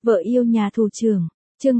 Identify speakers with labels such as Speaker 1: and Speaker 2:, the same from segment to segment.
Speaker 1: Vợ yêu nhà thủ trưởng, chương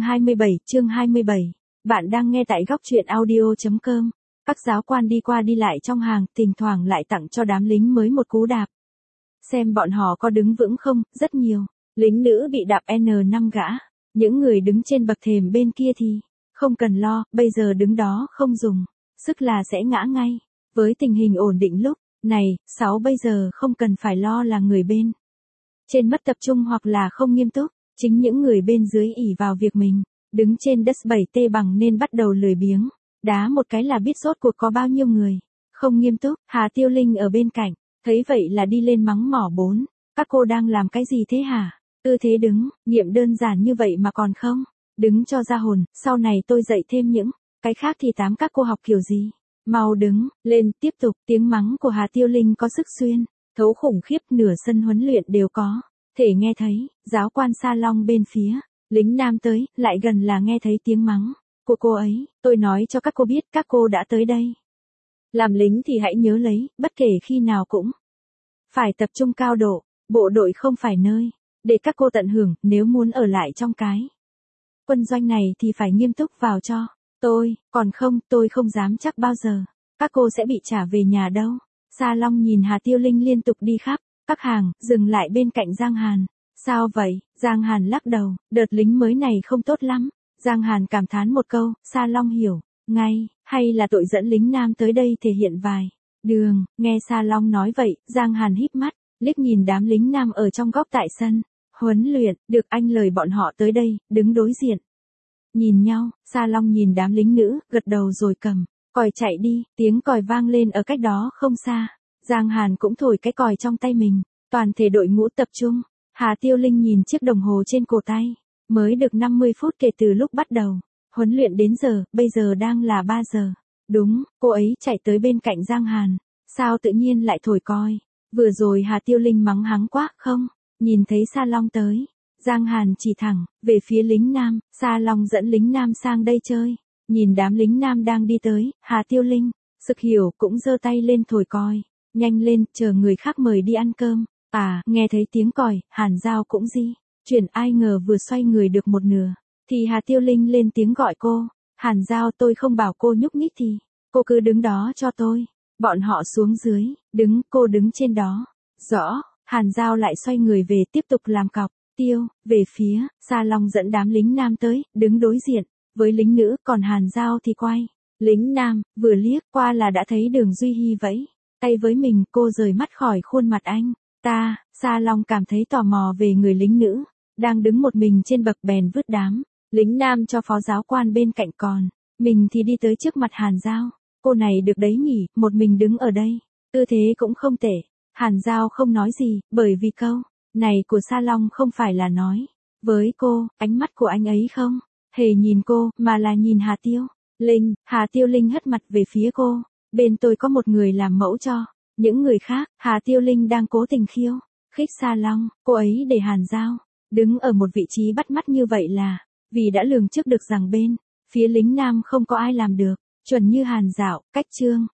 Speaker 1: 27. Bạn đang nghe tại góc truyện audio.com. Các giáo quan đi qua đi lại trong hàng, thỉnh thoảng lại tặng cho đám lính mới một cú đạp. Xem bọn họ có đứng vững không, rất nhiều. Lính nữ bị đạp N5 gã. Những người đứng trên bậc thềm bên kia thì, không cần lo, bây giờ đứng đó không dùng. Sức là sẽ ngã ngay. Với tình hình ổn định lúc này, 6 bây giờ không cần phải lo là người bên trên mất tập trung hoặc là không nghiêm túc. Chính những người bên dưới ỷ vào việc mình đứng trên đất 7T bằng nên bắt đầu lười biếng. Đá một cái là biết rốt cuộc có bao nhiêu người không nghiêm túc. Hà Tiêu Linh ở bên cạnh, thấy vậy là đi lên mắng mỏ 4. Các cô đang làm cái gì thế hả? Tư thế đứng, nghiệm đơn giản như vậy mà còn không đứng cho ra hồn, sau này tôi dạy thêm những cái khác thì các cô học kiểu gì? Mau đứng lên, tiếp tục. Tiếng mắng của Hà Tiêu Linh có sức xuyên thấu khủng khiếp, nửa sân huấn luyện đều có thể nghe thấy. Giáo quan Sa Long bên phía lính nam tới, lại gần là nghe thấy tiếng mắng của cô ấy. Tôi nói cho các cô biết, các cô đã tới đây làm lính thì hãy nhớ lấy, bất kể khi nào cũng phải tập trung cao độ. Bộ đội không phải nơi để các cô tận hưởng, nếu muốn ở lại trong cái quân doanh này thì phải nghiêm túc vào cho tôi, còn không, tôi không dám chắc bao giờ các cô sẽ bị trả về nhà đâu. Sa Long nhìn Hà Tiêu Linh liên tục đi khắp các hàng, dừng lại bên cạnh Giang Hàn. Sao vậy? Giang Hàn lắc đầu, đợt lính mới này không tốt lắm. Giang Hàn cảm thán một câu, Sa Long hiểu ngay, hay là tội dẫn lính nam tới đây thể hiện vài đường. Nghe Sa Long nói vậy, Giang Hàn híp mắt, liếc nhìn đám lính nam ở trong góc tại sân huấn luyện. Được anh, lời bọn họ tới đây, đứng đối diện nhìn nhau. Sa Long nhìn đám lính nữ, gật đầu rồi cầm còi chạy đi. Tiếng còi vang lên ở cách đó không xa. Giang Hàn cũng thổi cái còi trong tay mình. Toàn thể đội ngũ tập trung. Hà Tiêu Linh nhìn chiếc đồng hồ trên cổ tay. Mới được 50 phút kể từ lúc bắt đầu huấn luyện đến giờ, bây giờ đang là 3 giờ. Đúng, cô ấy chạy tới bên cạnh Giang Hàn. Sao tự nhiên lại thổi còi? Vừa rồi Hà Tiêu Linh mắng hắn quá, không? Nhìn thấy Sa Long tới, Giang Hàn chỉ thẳng về phía lính nam. Sa Long dẫn lính nam sang đây chơi. Nhìn đám lính nam đang đi tới, Hà Tiêu Linh sực hiểu, cũng giơ tay lên thổi còi. Nhanh lên, chờ người khác mời đi ăn cơm. À, nghe thấy tiếng còi, Hàn Giao cũng di chuyển, ai ngờ vừa xoay người được một nửa thì Hà Tiêu Linh lên tiếng gọi cô. Hàn Giao, tôi không bảo cô nhúc nhích thì cô cứ đứng đó cho tôi. Bọn họ xuống dưới, đứng, cô đứng trên đó. Rõ. Hàn Giao lại xoay người về, tiếp tục làm cọc tiêu về phía Sa Long dẫn đám lính nam tới, đứng đối diện với lính nữ, còn Hàn Giao thì quay lính nam, vừa liếc qua là đã thấy Đường Duy Hi vẫy tay với mình. Cô rời mắt khỏi khuôn mặt anh ta. Sa Long cảm thấy tò mò về người lính nữ đang đứng một mình trên bậc, bèn vứt đám lính nam cho phó giáo quan bên cạnh, còn mình thì đi tới trước mặt Hàn Giao. Cô này được đấy nhỉ, một mình đứng ở đây, tư thế cũng không tệ. Hàn Giao không nói gì, bởi vì câu này của Sa Long không phải là nói với cô. Ánh mắt của anh ấy không hề nhìn cô, mà là nhìn Hà Tiêu Linh. Hà Tiêu Linh hất mặt về phía cô. Bên tôi có một người làm mẫu cho những người khác. Hà Tiêu Linh đang cố tình khiêu khích Sa Long. Cô ấy để Hàn Giao đứng ở một vị trí bắt mắt như vậy là vì đã lường trước được rằng bên phía lính nam không có ai làm được chuẩn như Hàn Dạo. Cách chương